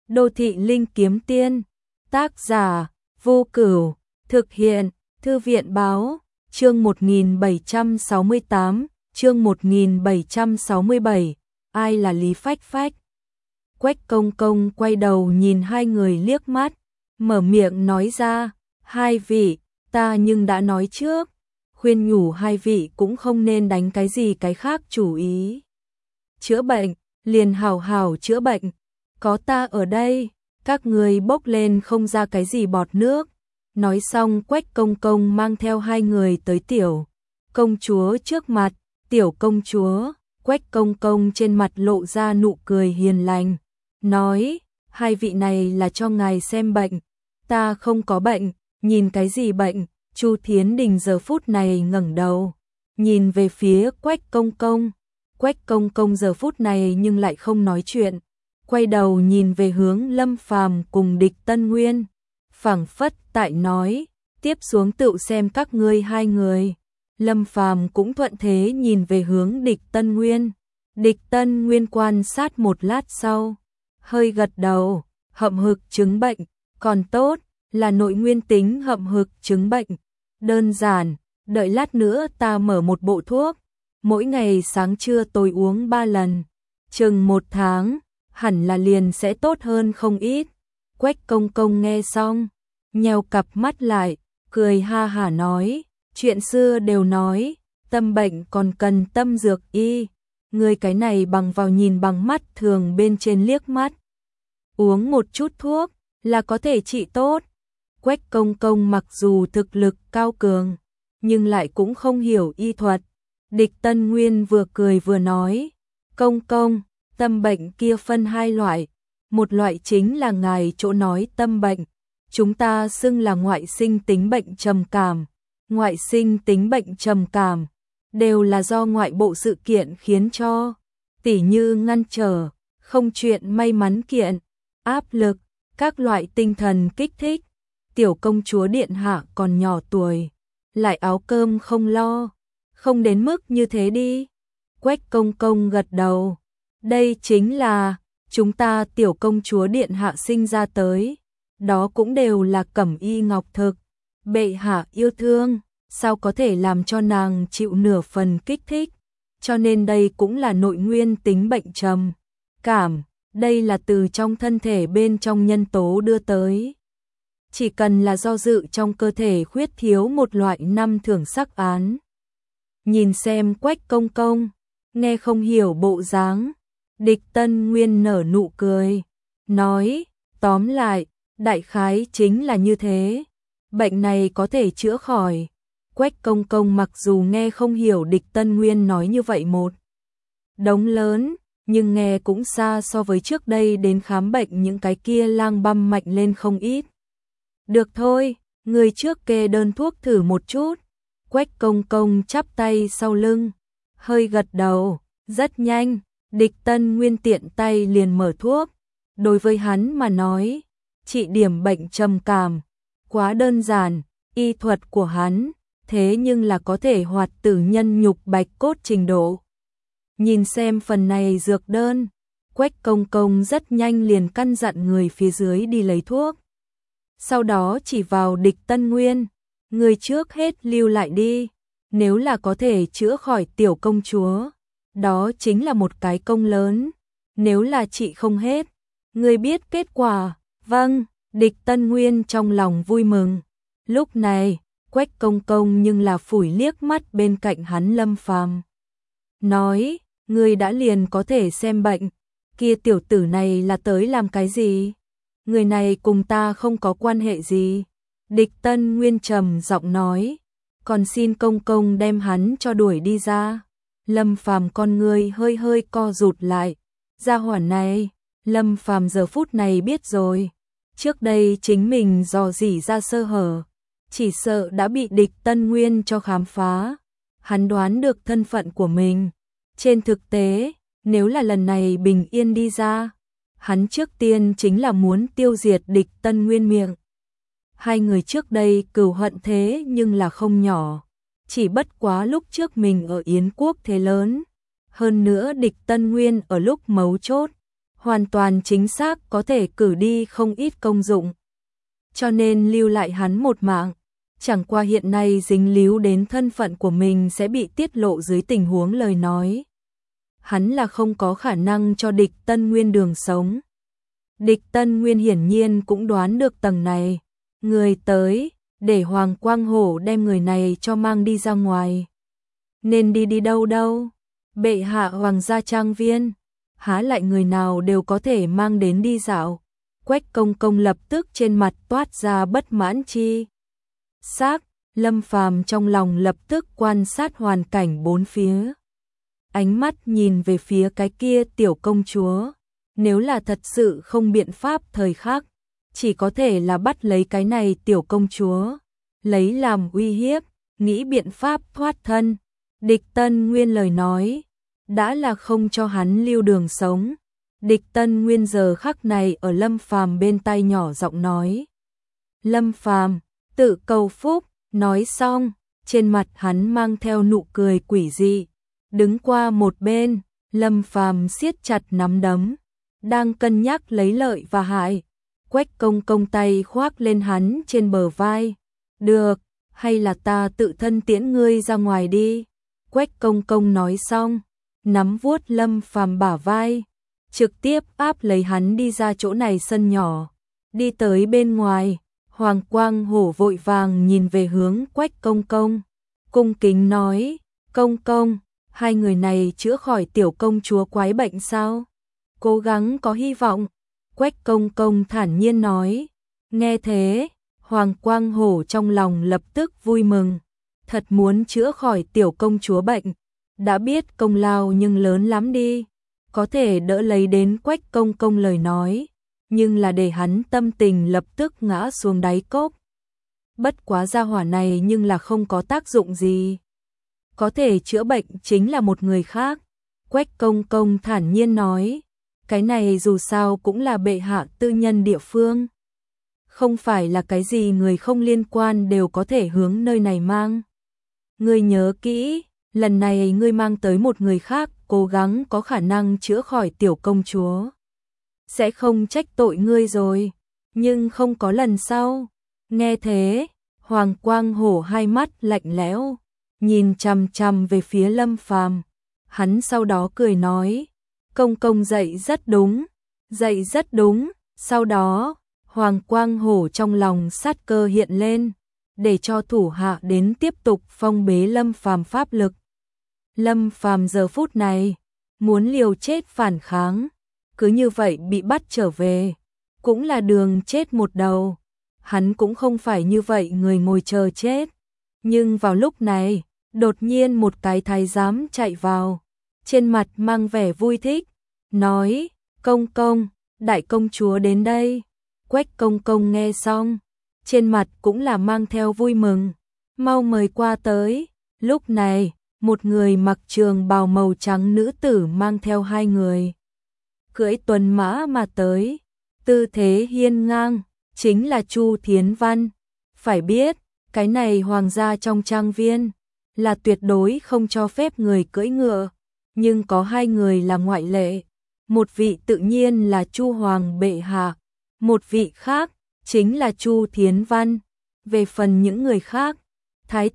Đô thị linh kiếm tiên, tác giả Vô Cửu, thực hiện Thư viện báo, chương 1768, chương 1767, ai là Lý Phách Phách? Quách Công Công quay đầu nhìn hai người liếc mắt, mở miệng nói ra, hai vị, ta nhưng đã nói trước, khuyên nhủ hai vị cũng không nên đánh cái gì cái khác chủ ý. Chữa bệnh, liền hảo hảo chữa bệnh, có ta ở đây, các người bốc lên không ra cái gì bọt nước. Nói xong Quách Công Công mang theo hai người tới tiểu công chúa trước mặt, tiểu công chúa, Quách Công Công trên mặt lộ ra nụ cười hiền lành, nói, hai vị này là cho ngài xem bệnh, ta không có bệnh, nhìn cái gì bệnh? Chu Thiến Đình giờ phút này ngẩng đầu, nhìn về phía Quách Công Công, Quách Công Công giờ phút này nhưng lại không nói chuyện, quay đầu nhìn về hướng Lâm Phàm cùng Địch Tân Nguyên, phảng phất tại nói, tiếp xuống tự xem các ngươi hai người. Lâm Phàm cũng thuận thế nhìn về hướng Địch Tân Nguyên. Địch Tân Nguyên quan sát một lát sau, hơi gật đầu, hậm hực chứng bệnh, còn tốt, là nội nguyên tính hậm hực chứng bệnh. Đơn giản, đợi lát nữa ta mở một bộ thuốc, mỗi ngày sáng trưa tối uống 3 lần, chừng 1 tháng, hẳn là liền sẽ tốt hơn không ít. Quách Công Công nghe xong, nheo cặp mắt lại, cười ha hả nói, chuyện xưa đều nói, tâm bệnh còn cần tâm dược y, người cái này bằng vào nhìn bằng mắt thường bên trên liếc mắt. Uống một chút thuốc là có thể trị tốt. Quách Công Công mặc dù thực lực cao cường, nhưng lại cũng không hiểu y thuật. Địch Tân Nguyên vừa cười vừa nói, Công Công, tâm bệnh kia phân hai loại, một loại chính là ngài chỗ nói tâm bệnh, chúng ta xưng là ngoại sinh tính bệnh trầm cảm. Ngoại sinh tính bệnh trầm cảm đều là do ngoại bộ sự kiện khiến cho, tỉ như ngăn trở, không chuyện may mắn kiện, áp lực, các loại tinh thần kích thích. Tiểu công chúa điện hạ còn nhỏ tuổi, lại áo cơm không lo, không đến mức như thế đi. Quách Công Công gật đầu, đây chính là chúng ta tiểu công chúa điện hạ sinh ra tới, đó cũng đều là cẩm y ngọc thực, bệ hạ yêu thương, sao có thể làm cho nàng chịu nửa phần kích thích, cho nên đây cũng là nội nguyên tính bệnh trầm cảm, đây là từ trong thân thể bên trong nhân tố đưa tới. Chỉ cần là do dự trong cơ thể khuyết thiếu một loại năm thường sắc án. Nhìn xem Quách Công Công, nghe không hiểu bộ dáng, Địch Tân Nguyên nở nụ cười, nói, tóm lại, đại khái chính là như thế, bệnh này có thể chữa khỏi. Quách Công Công mặc dù nghe không hiểu Địch Tân Nguyên nói như vậy một đống lớn, nhưng nghe cũng xa so với trước đây đến khám bệnh những cái kia lang băm mạnh lên không ít. Được thôi, người trước kê đơn thuốc thử một chút. Quách Công Công chắp tay sau lưng, hơi gật đầu, rất nhanh, Địch Tân Nguyên tiện tay liền mở thuốc. Đối với hắn mà nói, trị điểm bệnh trầm cảm, quá đơn giản, y thuật của hắn, thế nhưng là có thể hoạt tử nhân nhục bạch cốt trình độ. Nhìn xem phần này dược đơn, Quách Công Công rất nhanh liền căn dặn người phía dưới đi lấy thuốc. Sau đó chỉ vào Địch Tân Nguyên, người trước hết lưu lại đi, nếu là có thể chữa khỏi tiểu công chúa, đó chính là một cái công lớn, nếu là trị không hết, người biết kết quả. Vâng, Địch Tân Nguyên trong lòng vui mừng. Lúc này, Quách Công Công nhưng là phủi liếc mắt bên cạnh hắn Lâm Phàm, nói, người đã liền có thể xem bệnh, kia tiểu tử này là tới làm cái gì? Người này cùng ta không có quan hệ gì. Địch Tân Nguyên trầm giọng nói, còn xin Công Công đem hắn cho đuổi đi ra. Lâm Phàm con người hơi hơi co rụt lại, gia hỏa này, Lâm Phàm giờ phút này biết rồi, trước đây chính mình dò dỉ ra sơ hở, chỉ sợ đã bị Địch Tân Nguyên cho khám phá. Hắn đoán được thân phận của mình. Trên thực tế, nếu là lần này bình yên đi ra, hắn trước tiên chính là muốn tiêu diệt Địch Tân Nguyên miệng. Hai người trước đây cừu hận thế nhưng là không nhỏ, chỉ bất quá lúc trước mình ở Yến quốc thế lớn, hơn nữa Địch Tân Nguyên ở lúc mấu chốt, hoàn toàn chính xác có thể cử đi không ít công dụng. Cho nên lưu lại hắn một mạng, chẳng qua hiện nay dính líu đến thân phận của mình sẽ bị tiết lộ dưới tình huống lời nói. Hắn là không có khả năng cho địch Tân Nguyên đường sống. Địch Tân Nguyên hiển nhiên cũng đoán được tầng này. Người tới, để Hoàng Quang Hổ đem người này cho mang đi ra ngoài. Nên đi đâu đâu? Bệ hạ hoàng gia trang viên, há lại người nào đều có thể mang đến đi dạo. Quách Công Công lập tức trên mặt toát ra bất mãn chi sắc, Lâm Phàm trong lòng lập tức quan sát hoàn cảnh bốn phía. Ánh mắt nhìn về phía cái kia tiểu công chúa, nếu là thật sự không biện pháp thời khắc, chỉ có thể là bắt lấy cái này tiểu công chúa, lấy làm uy hiếp, nghĩ biện pháp thoát thân. Địch Tân Nguyên lời nói, đã là không cho hắn lưu đường sống. Địch Tân Nguyên giờ khắc này ở Lâm Phàm bên tai nhỏ giọng nói. Lâm Phàm, tự cầu phúc, nói xong, trên mặt hắn mang theo nụ cười quỷ dị. Đứng qua một bên, Lâm Phàm siết chặt nắm đấm, đang cân nhắc lấy lợi và hại. Quách Công Công tay khoác lên hắn trên bờ vai. Được, hay là ta tự thân tiễn ngươi ra ngoài đi. Quách Công Công nói xong, nắm vuốt Lâm Phàm bả vai, trực tiếp áp lấy hắn đi ra chỗ này sân nhỏ. Đi tới bên ngoài, Hoàng Quang Hổ vội vàng nhìn về hướng Quách Công Công, cung kính nói, Công Công, hai người này chữa khỏi tiểu công chúa quái bệnh sao? Cố gắng có hy vọng. Quách Công Công thản nhiên nói. Nghe thế, Hoàng Quang Hổ trong lòng lập tức vui mừng. Thật muốn chữa khỏi tiểu công chúa bệnh. Đã biết công lao nhưng lớn lắm đi. Có thể đỡ lấy đến Quách Công Công lời nói. Nhưng là để hắn tâm tình lập tức ngã xuống đáy cốc. Bất quá gia hỏa này nhưng là không có tác dụng gì. Có thể chữa bệnh chính là một người khác. Quách Công Công thản nhiên nói. Cái này dù sao cũng là bệ hạ tư nhân địa phương. Không phải là cái gì người không liên quan đều có thể hướng nơi này mang. Ngươi nhớ kỹ, lần này ngươi mang tới một người khác cố gắng có khả năng chữa khỏi tiểu công chúa. Sẽ không trách tội ngươi rồi, nhưng không có lần sau. Nghe thế, Hoàng Quang Hổ hai mắt lạnh lẽo, nhìn chằm chằm về phía Lâm Phàm. Hắn sau đó cười nói, Công Công dạy rất đúng, dạy rất đúng. Sau đó, Hoàng Quang Hổ trong lòng sát cơ hiện lên, để cho thủ hạ đến tiếp tục phong bế Lâm Phàm pháp lực. Lâm Phàm giờ phút này, muốn liều chết phản kháng, cứ như vậy bị bắt trở về, cũng là đường chết một đầu. Hắn cũng không phải như vậy người ngồi chờ chết. Nhưng vào lúc này, đột nhiên một cái thái giám chạy vào, trên mặt mang vẻ vui thích, nói, Công Công, đại công chúa đến đây. Quách Công Công nghe xong, trên mặt cũng là mang theo vui mừng, mau mời qua tới. Lúc này, một người mặc trường bào màu trắng nữ tử mang theo hai người, cưỡi tuần mã mà tới, tư thế hiên ngang, chính là Chu Thiến Văn. Phải biết, cái này hoàng gia trong trang viên, là tuyệt đối không cho phép người cưỡi ngựa, nhưng có hai người là ngoại lệ. Một vị tự nhiên là Chu Hoàng bệ hạ, một vị khác chính là Chu Thiến Văn. Về phần những người khác, thái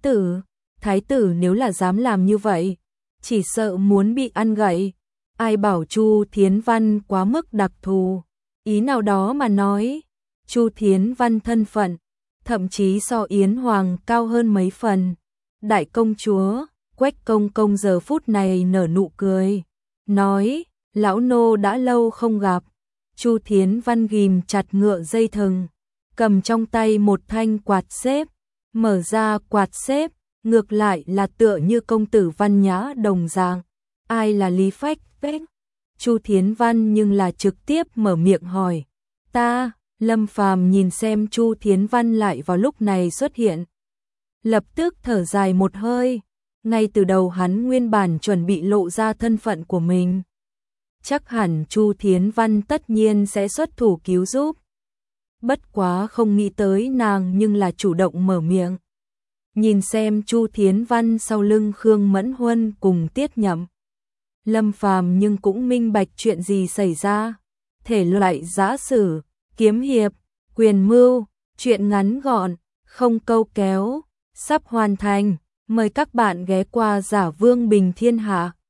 tử nếu là dám làm như vậy, chỉ sợ muốn bị ăn gậy. Ai bảo Chu Thiến Văn quá mức đặc thù, ý nào đó mà nói, Chu Thiến Văn thân phận, thậm chí so Yến Hoàng cao hơn mấy phần. Đại công chúa, Quách Công Công giờ phút này nở nụ cười, nói, lão nô đã lâu không gặp. Chu Thiến Văn ghim chặt ngựa dây thừng, cầm trong tay một thanh quạt xếp, mở ra quạt xếp, ngược lại là tựa như công tử văn nhã đồng dạng. Ai là Lý Phách Phách? Chu Thiến Văn nhưng là trực tiếp mở miệng hỏi. Ta. Lâm Phàm nhìn xem Chu Thiến Văn lại vào lúc này xuất hiện, lập tức thở dài một hơi. Ngay từ đầu hắn nguyên bản chuẩn bị lộ ra thân phận của mình, chắc hẳn Chu Thiến Văn tất nhiên sẽ xuất thủ cứu giúp. Bất quá không nghĩ tới nàng nhưng là chủ động mở miệng. Nhìn xem Chu Thiến Văn sau lưng Khương Mẫn Huân cùng Tiết Nhậm, Lâm Phàm nhưng cũng minh bạch chuyện gì xảy ra. thể loại giã sử, kiếm hiệp, quyền mưu, truyện ngắn gọn, không câu kéo, sắp hoàn thành. Mời các bạn ghé qua Giả Vương Bình Thiên Hạ.